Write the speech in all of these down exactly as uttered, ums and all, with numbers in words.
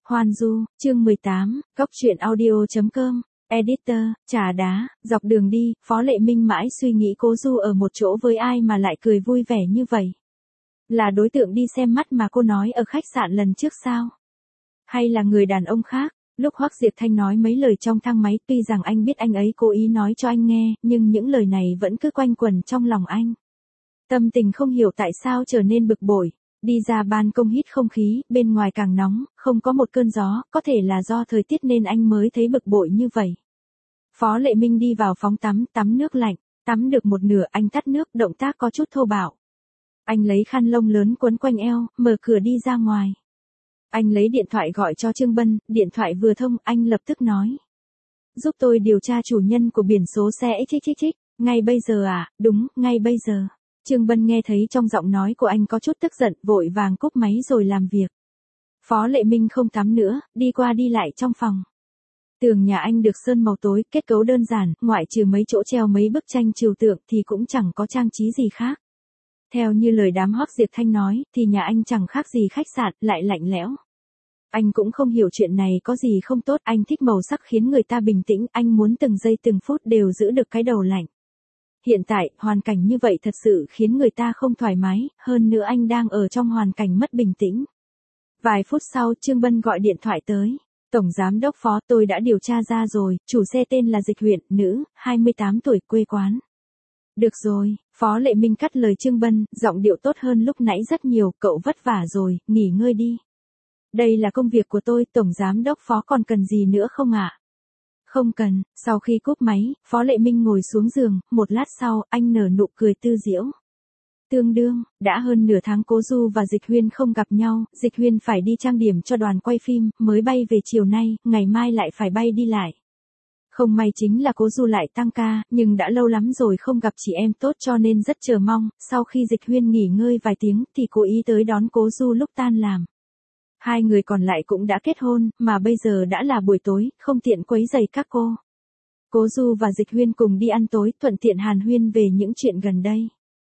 Hoan Du, chương mười tám, Góc truyện audio chấm com, Editor, Trà Đá, dọc đường đi, Phó Lệ Minh mãi suy nghĩ Cố Du ở một chỗ với ai mà lại cười vui vẻ như vậy. Là đối tượng đi xem mắt mà cô nói ở khách sạn lần trước sao? Hay là người đàn ông khác? Lúc Hoắc Diệp Thanh nói mấy lời trong thang máy, tuy rằng anh biết anh ấy cố ý nói cho anh nghe, nhưng những lời này vẫn cứ quanh quẩn trong lòng anh. Tâm tình không hiểu tại sao trở nên bực bội. Đi ra ban công hít không khí, bên ngoài càng nóng, không có một cơn gió, có thể là do thời tiết nên anh mới thấy bực bội như vậy. Phó Lệ Minh đi vào phòng tắm, tắm nước lạnh, tắm được một nửa anh tắt nước, động tác có chút thô bạo. Anh lấy khăn lông lớn quấn quanh eo, mở cửa đi ra ngoài. Anh lấy điện thoại gọi cho Trương Bân, điện thoại vừa thông, anh lập tức nói. Giúp tôi điều tra chủ nhân của biển số xe xích xích xích, ngay bây giờ à, đúng, ngay bây giờ. Trương Bân nghe thấy trong giọng nói của anh có chút tức giận, vội vàng cúp máy rồi làm việc. Phó Lệ Minh không tắm nữa, đi qua đi lại trong phòng. Tường nhà anh được sơn màu tối, kết cấu đơn giản, ngoại trừ mấy chỗ treo mấy bức tranh trừu tượng thì cũng chẳng có trang trí gì khác. Theo như lời đám Hoắc Diệp Thanh nói, thì nhà anh chẳng khác gì khách sạn, lại lạnh lẽo. Anh cũng không hiểu chuyện này có gì không tốt, anh thích màu sắc khiến người ta bình tĩnh, anh muốn từng giây từng phút đều giữ được cái đầu lạnh. Hiện tại, hoàn cảnh như vậy thật sự khiến người ta không thoải mái, hơn nữa anh đang ở trong hoàn cảnh mất bình tĩnh. Vài phút sau, Trương Bân gọi điện thoại tới. Tổng Giám đốc Phó, tôi đã điều tra ra rồi, chủ xe tên là Dịch Huyền, nữ, hai mươi tám tuổi, quê quán. Được rồi, Phó Lệ Minh cắt lời Trương Bân, giọng điệu tốt hơn lúc nãy rất nhiều, cậu vất vả rồi, nghỉ ngơi đi. Đây là công việc của tôi, Tổng Giám đốc Phó còn cần gì nữa không ạ? À? Không cần. Sau khi cúp máy, Phó Lệ Minh ngồi xuống giường, một lát sau, anh nở nụ cười tư diễu. Tương đương, đã hơn nửa tháng Cố Du và Dịch Huyên không gặp nhau, Dịch Huyên phải đi trang điểm cho đoàn quay phim, mới bay về chiều nay, ngày mai lại phải bay đi lại. Không may chính là Cố Du lại tăng ca, nhưng đã lâu lắm rồi không gặp chị em tốt cho nên rất chờ mong, sau khi Dịch Huyên nghỉ ngơi vài tiếng thì cố ý tới đón Cố Du lúc tan làm. Hai người còn lại cũng đã kết hôn, mà bây giờ đã là buổi tối, không tiện quấy rầy các cô. Cố Du và Dịch Huyên cùng đi ăn tối, thuận tiện hàn huyên về những chuyện gần đây.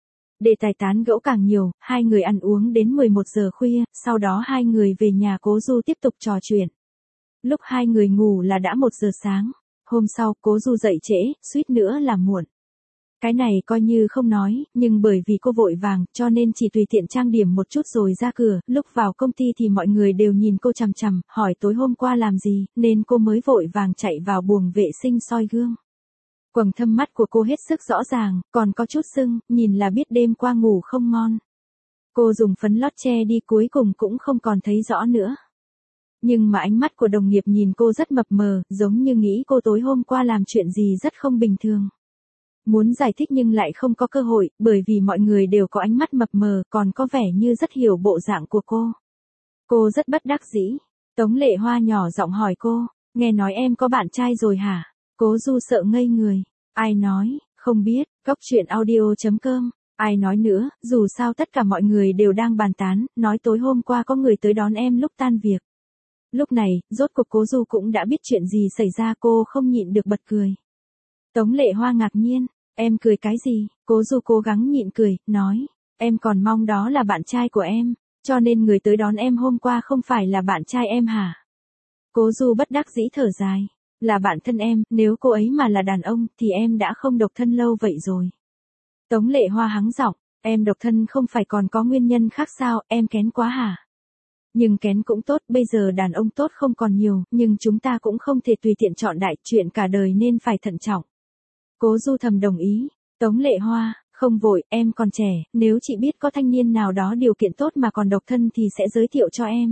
Đề tài tán gẫu càng nhiều, hai người ăn uống đến mười một giờ khuya, sau đó hai người về nhà Cố Du tiếp tục trò chuyện. Lúc hai người ngủ là đã một giờ sáng. Hôm sau, Cố Du dậy trễ, suýt nữa là muộn. Cái này coi như không nói, nhưng bởi vì cô vội vàng, cho nên chỉ tùy tiện trang điểm một chút rồi ra cửa, lúc vào công ty thì mọi người đều nhìn cô chằm chằm, hỏi tối hôm qua làm gì, nên cô mới vội vàng chạy vào buồng vệ sinh soi gương. Quầng thâm mắt của cô hết sức rõ ràng, còn có chút sưng, nhìn là biết đêm qua ngủ không ngon. Cô dùng phấn lót che đi cuối cùng cũng không còn thấy rõ nữa. Nhưng mà ánh mắt của đồng nghiệp nhìn cô rất mập mờ, giống như nghĩ cô tối hôm qua làm chuyện gì rất không bình thường. Muốn giải thích nhưng lại không có cơ hội, bởi vì mọi người đều có ánh mắt mập mờ, còn có vẻ như rất hiểu bộ dạng của cô. Cô rất bất đắc dĩ. Tống Lệ Hoa nhỏ giọng hỏi cô, nghe nói em có bạn trai rồi hả? Cố Du sợ ngây người. Ai nói, không biết, Góc truyện audio chấm com. Ai nói nữa, dù sao tất cả mọi người đều đang bàn tán, nói tối hôm qua có người tới đón em lúc tan việc. Lúc này, rốt cuộc Cố Du cũng đã biết chuyện gì xảy ra, cô không nhịn được bật cười. Tống Lệ Hoa ngạc nhiên, em cười cái gì? Cố Du cố gắng nhịn cười, nói, em còn mong đó là bạn trai của em, cho nên người tới đón em hôm qua không phải là bạn trai em hả? Cố Du bất đắc dĩ thở dài, là bạn thân em, nếu cô ấy mà là đàn ông thì em đã không độc thân lâu vậy rồi. Tống Lệ Hoa hắng giọng, em độc thân không phải còn có nguyên nhân khác sao, em kén quá hả? Nhưng kén cũng tốt, bây giờ đàn ông tốt không còn nhiều, nhưng chúng ta cũng không thể tùy tiện chọn đại, chuyện cả đời nên phải thận trọng. Cố Du thầm đồng ý. Tống Lệ Hoa, không vội, em còn trẻ, nếu chị biết có thanh niên nào đó điều kiện tốt mà còn độc thân thì sẽ giới thiệu cho em.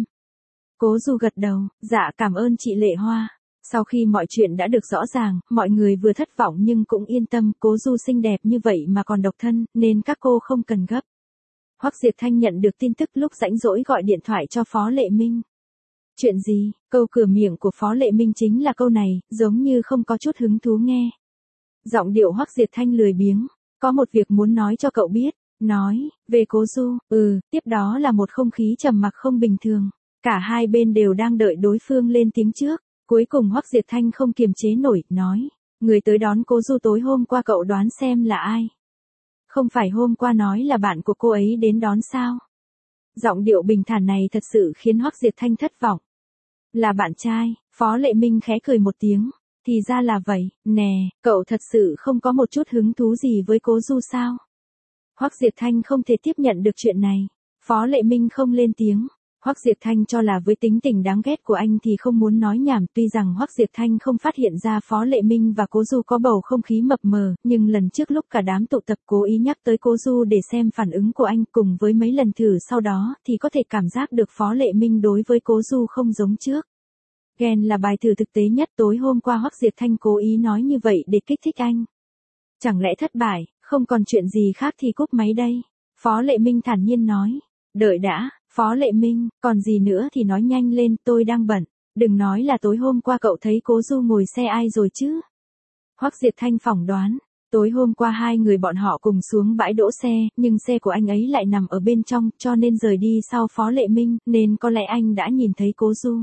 Cố Du gật đầu, dạ cảm ơn chị Lệ Hoa. Sau khi mọi chuyện đã được rõ ràng, mọi người vừa thất vọng nhưng cũng yên tâm, Cố Du xinh đẹp như vậy mà còn độc thân, nên các cô không cần gấp. Hoắc Diệp Thanh nhận được tin tức lúc rảnh rỗi gọi điện thoại cho Phó Lệ Minh. Chuyện gì? Câu cửa miệng của Phó Lệ Minh chính là câu này, giống như không có chút hứng thú nghe. Giọng điệu Hoắc Diệp Thanh lười biếng, có một việc muốn nói cho cậu biết, nói, về Cố Du, ừ, tiếp đó là một không khí trầm mặc không bình thường, cả hai bên đều đang đợi đối phương lên tiếng trước, cuối cùng Hoắc Diệp Thanh không kiềm chế nổi, nói, người tới đón Cố Du tối hôm qua cậu đoán xem là ai? Không phải hôm qua nói là bạn của cô ấy đến đón sao? Giọng điệu bình thản này thật sự khiến Hoắc Diệp Thanh thất vọng. Là bạn trai, Phó Lệ Minh khẽ cười một tiếng. Thì ra là vậy, nè, cậu thật sự không có một chút hứng thú gì với Cố Du sao? Hoắc Diệp Thanh không thể tiếp nhận được chuyện này. Phó Lệ Minh không lên tiếng. Hoắc Diệp Thanh cho là với tính tình đáng ghét của anh thì không muốn nói nhảm, tuy rằng Hoắc Diệp Thanh không phát hiện ra Phó Lệ Minh và Cố Du có bầu không khí mập mờ, nhưng lần trước lúc cả đám tụ tập cố ý nhắc tới Cố Du để xem phản ứng của anh cùng với mấy lần thử sau đó thì có thể cảm giác được Phó Lệ Minh đối với Cố Du không giống trước. Ghen là bài thử thực tế nhất, tối hôm qua Hoắc Diệp Thanh cố ý nói như vậy để kích thích anh. Chẳng lẽ thất bại, không còn chuyện gì khác thì cúp máy đây. Phó Lệ Minh thản nhiên nói. Đợi đã, Phó Lệ Minh, còn gì nữa thì nói nhanh lên, tôi đang bận. Đừng nói là tối hôm qua cậu thấy Cố Du ngồi xe ai rồi chứ. Hoắc Diệp Thanh phỏng đoán. Tối hôm qua hai người bọn họ cùng xuống bãi đỗ xe, nhưng xe của anh ấy lại nằm ở bên trong, cho nên rời đi sau Phó Lệ Minh, nên có lẽ anh đã nhìn thấy Cố Du.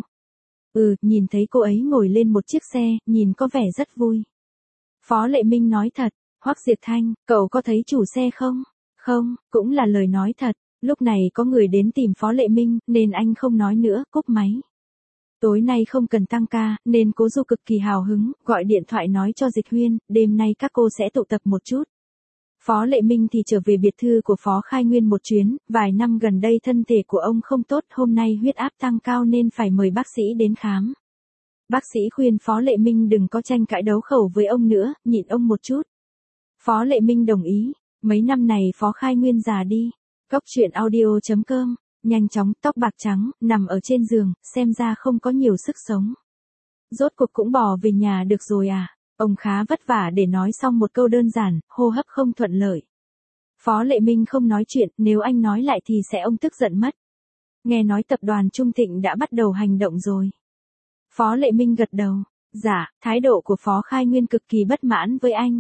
Ừ, nhìn thấy cô ấy ngồi lên một chiếc xe, nhìn có vẻ rất vui. Phó Lệ Minh nói thật. Hoắc Diệp Thanh, cậu có thấy chủ xe không? Không, cũng là lời nói thật. Lúc này có người đến tìm Phó Lệ Minh, nên anh không nói nữa, cúp máy. Tối nay không cần tăng ca, nên Cố Du cực kỳ hào hứng, gọi điện thoại nói cho Dịch Huyên, đêm nay các cô sẽ tụ tập một chút. Phó Lệ Minh thì trở về biệt thự của Phó Khai Nguyên một chuyến, vài năm gần đây thân thể của ông không tốt, hôm nay huyết áp tăng cao nên phải mời bác sĩ đến khám. Bác sĩ khuyên Phó Lệ Minh đừng có tranh cãi đấu khẩu với ông nữa, nhịn ông một chút. Phó Lệ Minh đồng ý, mấy năm này Phó Khai Nguyên già đi. Cốc truyện audio chấm com, nhanh chóng, tóc bạc trắng, nằm ở trên giường, xem ra không có nhiều sức sống. Rốt cuộc cũng bỏ về nhà được rồi à? Ông khá vất vả để nói xong một câu đơn giản, hô hấp không thuận lợi. Phó Lệ Minh không nói chuyện, nếu anh nói lại thì sẽ ông tức giận mất. Nghe nói tập đoàn Trung Thịnh đã bắt đầu hành động rồi. Phó Lệ Minh gật đầu. Dạ, thái độ của Phó Khai Nguyên cực kỳ bất mãn với anh.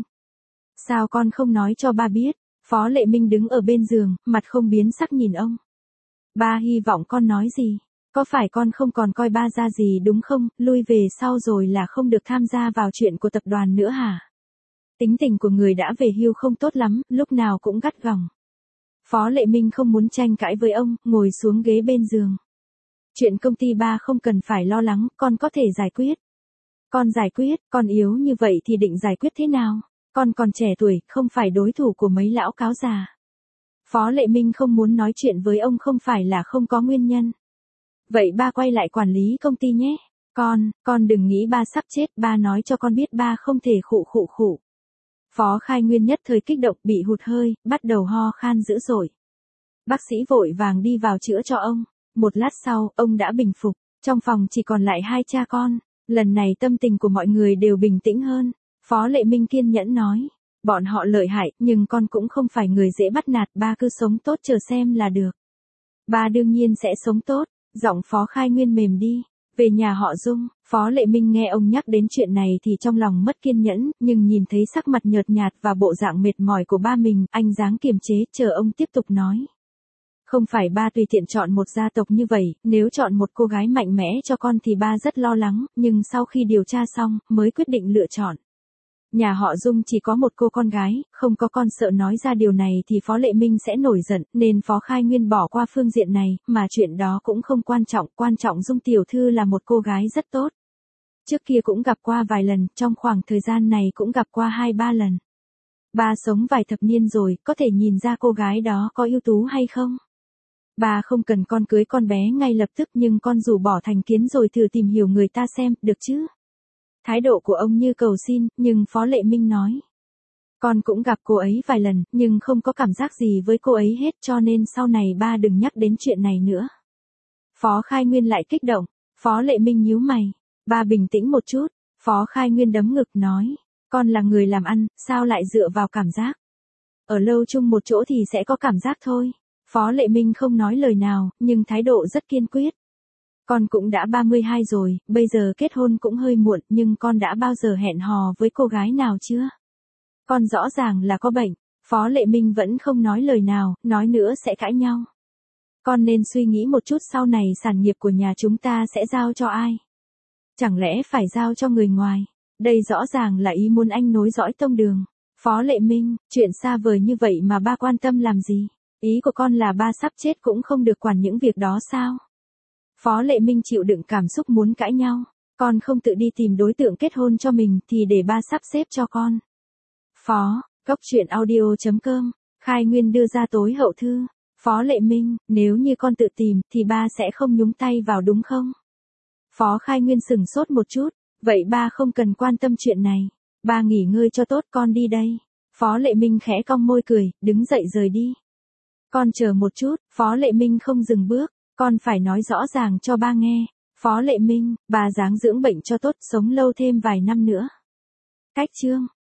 Sao con không nói cho ba biết? Phó Lệ Minh đứng ở bên giường, mặt không biến sắc nhìn ông. Ba hy vọng con nói gì? Có phải con không còn coi ba ra gì đúng không? Lui về sau rồi là không được tham gia vào chuyện của tập đoàn nữa hả? Tính tình của người đã về hưu không tốt lắm, lúc nào cũng gắt gỏng. Phó Lệ Minh không muốn tranh cãi với ông, ngồi xuống ghế bên giường. Chuyện công ty ba không cần phải lo lắng, con có thể giải quyết. Con giải quyết, con yếu như vậy thì định giải quyết thế nào? Con còn trẻ tuổi, không phải đối thủ của mấy lão cáo già. Phó Lệ Minh không muốn nói chuyện với ông không phải là không có nguyên nhân. Vậy ba quay lại quản lý công ty nhé. Con, con đừng nghĩ ba sắp chết, ba nói cho con biết ba không thể khụ khụ khụ. Phó Khai Nguyên nhất thời kích động bị hụt hơi, bắt đầu ho khan dữ dội. Bác sĩ vội vàng đi vào chữa cho ông. Một lát sau, ông đã bình phục. Trong phòng chỉ còn lại hai cha con. Lần này tâm tình của mọi người đều bình tĩnh hơn. Phó Lệ Minh kiên nhẫn nói. Bọn họ lợi hại, nhưng con cũng không phải người dễ bắt nạt, ba cứ sống tốt chờ xem là được. Ba đương nhiên sẽ sống tốt. Giọng Phó Khai Nguyên mềm đi. Về nhà họ Dung, Phó Lệ Minh nghe ông nhắc đến chuyện này thì trong lòng mất kiên nhẫn, nhưng nhìn thấy sắc mặt nhợt nhạt và bộ dạng mệt mỏi của ba mình, anh dáng kiềm chế, chờ ông tiếp tục nói. Không phải ba tùy tiện chọn một gia tộc như vậy, nếu chọn một cô gái mạnh mẽ cho con thì ba rất lo lắng, nhưng sau khi điều tra xong, mới quyết định lựa chọn. Nhà họ Dung chỉ có một cô con gái, không có con, sợ nói ra điều này thì Phó Lệ Minh sẽ nổi giận, nên Phó Khai Nguyên bỏ qua phương diện này, mà chuyện đó cũng không quan trọng, quan trọng Dung tiểu thư là một cô gái rất tốt. Trước kia cũng gặp qua vài lần, trong khoảng thời gian này cũng gặp qua hai ba lần. Ba sống vài thập niên rồi, có thể nhìn ra cô gái đó có ưu tú hay không? Ba không cần con cưới con bé ngay lập tức, nhưng con rủ bỏ thành kiến rồi thử tìm hiểu người ta xem, được chứ? Thái độ của ông như cầu xin, nhưng Phó Lệ Minh nói. Con cũng gặp cô ấy vài lần, nhưng không có cảm giác gì với cô ấy hết, cho nên sau này ba đừng nhắc đến chuyện này nữa. Phó Khai Nguyên lại kích động. Phó Lệ Minh nhíu mày. Ba bình tĩnh một chút. Phó Khai Nguyên đấm ngực nói. Con là người làm ăn, sao lại dựa vào cảm giác? Ở lâu chung một chỗ thì sẽ có cảm giác thôi. Phó Lệ Minh không nói lời nào, nhưng thái độ rất kiên quyết. Con cũng đã ba mươi hai rồi, bây giờ kết hôn cũng hơi muộn, nhưng con đã bao giờ hẹn hò với cô gái nào chưa? Con rõ ràng là có bệnh. Phó Lệ Minh vẫn không nói lời nào, nói nữa sẽ cãi nhau. Con nên suy nghĩ một chút, sau này sản nghiệp của nhà chúng ta sẽ giao cho ai? Chẳng lẽ phải giao cho người ngoài? Đây rõ ràng là ý muốn anh nối dõi tông đường. Phó Lệ Minh, chuyện xa vời như vậy mà ba quan tâm làm gì? Ý của con là ba sắp chết cũng không được quản những việc đó sao? Phó Lệ Minh chịu đựng cảm xúc muốn cãi nhau. Con không tự đi tìm đối tượng kết hôn cho mình thì để ba sắp xếp cho con. Phó, Cốc truyện audio chấm com, Khai Nguyên đưa ra tối hậu thư. Phó Lệ Minh, nếu như con tự tìm thì ba sẽ không nhúng tay vào đúng không? Phó Khai Nguyên sừng sốt một chút, vậy ba không cần quan tâm chuyện này. Ba nghỉ ngơi cho tốt, con đi đây. Phó Lệ Minh khẽ cong môi cười, đứng dậy rời đi. Con chờ một chút, Phó Lệ Minh không dừng bước, con phải nói rõ ràng cho ba nghe. Phó Lệ Minh, bà ráng dưỡng bệnh cho tốt, sống lâu thêm vài năm nữa. Cách chương